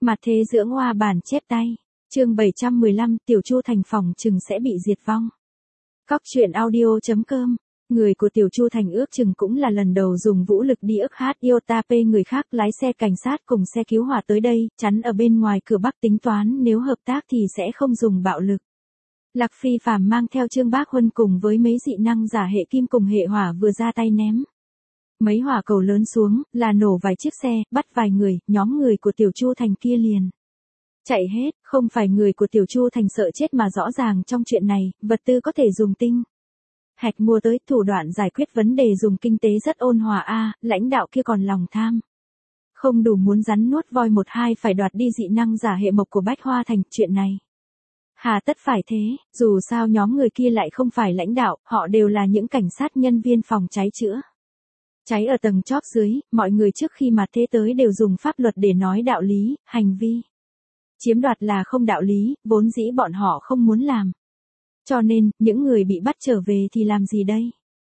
Mặt thế dưỡng hoa bản chép tay. Chương 715, Tiểu Chu Thành phòng chừng sẽ bị diệt vong. Cóc truyện audio.com. Người của Tiểu Chu Thành ước chừng cũng là lần đầu dùng vũ lực đi ức hát iota p người khác lái xe cảnh sát cùng xe cứu hỏa tới đây, chắn ở bên ngoài cửa Bắc tính toán nếu hợp tác thì sẽ không dùng bạo lực. Lạc Phi Phàm mang theo Trương Bác Huân cùng với mấy dị năng giả hệ kim cùng hệ hỏa vừa ra tay ném mấy hỏa cầu lớn xuống, là nổ vài chiếc xe, bắt vài người, nhóm người của Tiểu Chu Thành kia liền chạy hết. Không phải người của Tiểu Chu Thành sợ chết mà rõ ràng trong chuyện này, vật tư có thể dùng tinh hạch mua tới, thủ đoạn giải quyết vấn đề dùng kinh tế rất ôn hòa lãnh đạo kia còn lòng tham không đủ muốn rắn nuốt voi một hai phải đoạt đi dị năng giả hệ mộc của Bách Hoa Thành. Chuyện này hà tất phải thế, dù sao nhóm người kia lại không phải lãnh đạo, họ đều là những cảnh sát nhân viên phòng cháy chữa cháy ở tầng chóp dưới, mọi người trước khi mà thế tới đều dùng pháp luật để nói đạo lý, hành vi chiếm đoạt là không đạo lý, vốn dĩ bọn họ không muốn làm. Cho nên, những người bị bắt trở về thì làm gì đây?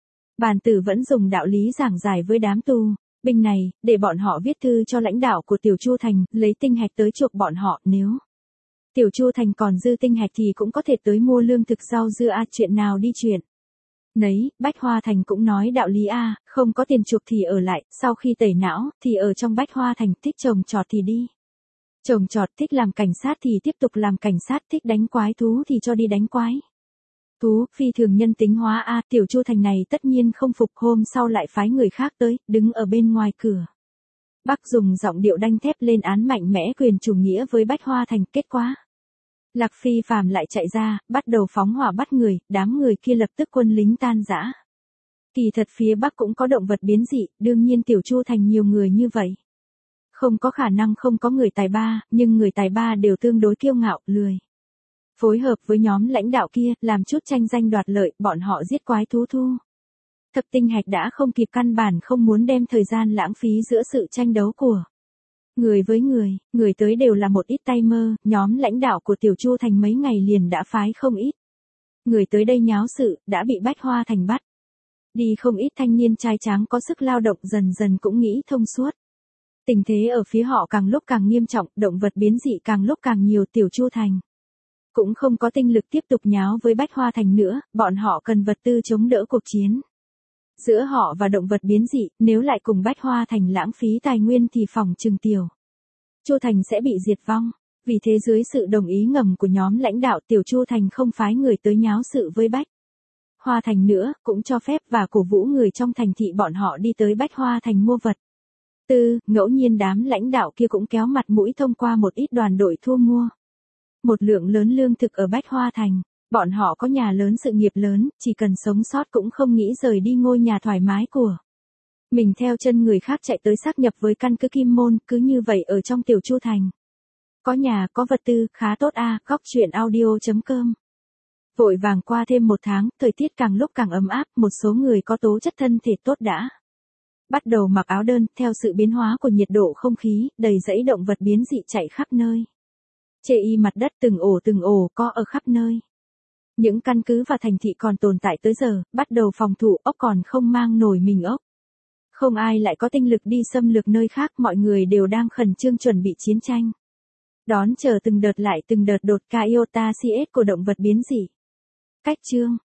Bàn tử vẫn dùng đạo lý giảng giải với đám tù binh này, để bọn họ viết thư cho lãnh đạo của Tiểu Chu Thành, lấy tinh hạch tới chuộc bọn họ, nếu Tiểu Chu Thành còn dư tinh hạch thì cũng có thể tới mua lương thực rau dưa chuyện nào đi chuyện nấy. Bách Hoa Thành cũng nói đạo lý không có tiền chuộc thì ở lại, sau khi tẩy não, thì ở trong Bách Hoa Thành, thích trồng trọt thì đi trồng trọt, thích làm cảnh sát thì tiếp tục làm cảnh sát, thích đánh quái thú thì cho đi đánh quái thú. Phi thường nhân tính hóa Tiểu Chu Thành này tất nhiên không phục, hôm sau lại phái người khác tới, đứng ở bên ngoài cửa Bắc dùng giọng điệu đanh thép lên án mạnh mẽ quyền chủ nghĩa với Bách Hoa Thành. Kết quả Lạc Phi Phàm lại chạy ra, bắt đầu phóng hỏa bắt người, đám người kia lập tức quân lính tan rã. Kỳ thật phía Bắc cũng có động vật biến dị, đương nhiên Tiểu Chu Thành nhiều người như vậy không có khả năng không có người tài ba, nhưng người tài ba đều tương đối kiêu ngạo, lười phối hợp với nhóm lãnh đạo kia, làm chút tranh danh đoạt lợi, bọn họ giết quái thú thu thập tinh hạch đã không kịp, căn bản không muốn đem thời gian lãng phí giữa sự tranh đấu của người với người tới đều là một ít tay mơ. Nhóm lãnh đạo của Tiểu Chu Thành mấy ngày liền đã phái không ít người tới đây nháo sự, đã bị Bách Hoa Thành bắt đi không ít thanh niên trai tráng có sức lao động, dần dần cũng nghĩ thông suốt. Tình thế ở phía họ càng lúc càng nghiêm trọng, động vật biến dị càng lúc càng nhiều. Tiểu Chu Thành cũng không có tinh lực tiếp tục nháo với Bách Hoa Thành nữa, bọn họ cần vật tư chống đỡ cuộc chiến giữa họ và động vật biến dị, nếu lại cùng Bách Hoa Thành lãng phí tài nguyên thì phòng chừng Tiểu Chu Thành sẽ bị diệt vong. Vì thế dưới sự đồng ý ngầm của nhóm lãnh đạo, Tiểu Chu Thành không phái người tới nháo sự với Bách Hoa Thành nữa, cũng cho phép và cổ vũ người trong thành thị bọn họ đi tới Bách Hoa Thành mua vật tư. Ngẫu nhiên đám lãnh đạo kia cũng kéo mặt mũi thông qua một ít đoàn đội thu mua một lượng lớn lương thực ở Bách Hoa Thành. Bọn họ có nhà lớn, sự nghiệp lớn, chỉ cần sống sót cũng không nghĩ rời đi ngôi nhà thoải mái của mình theo chân người khác chạy tới xác nhập với căn cứ Kim Môn. Cứ như vậy ở trong Tiểu Chu Thành có nhà, có vật tư, khá tốt Cóc truyện audio.com. Vội vàng qua thêm một tháng, thời tiết càng lúc càng ấm áp, một số người có tố chất thân thể tốt đã bắt đầu mặc áo đơn. Theo sự biến hóa của nhiệt độ không khí, đầy dãy động vật biến dị chạy khắp nơi, chê y mặt đất, từng ổ có ở khắp nơi. Những căn cứ và thành thị còn tồn tại tới giờ, bắt đầu phòng thủ, ốc còn không mang nổi mình ốc. Không ai lại có tinh lực đi xâm lược nơi khác, mọi người đều đang khẩn trương chuẩn bị chiến tranh. Đón chờ từng đợt lại từng đợt đột ca iota CS của động vật biến dị. Cách chương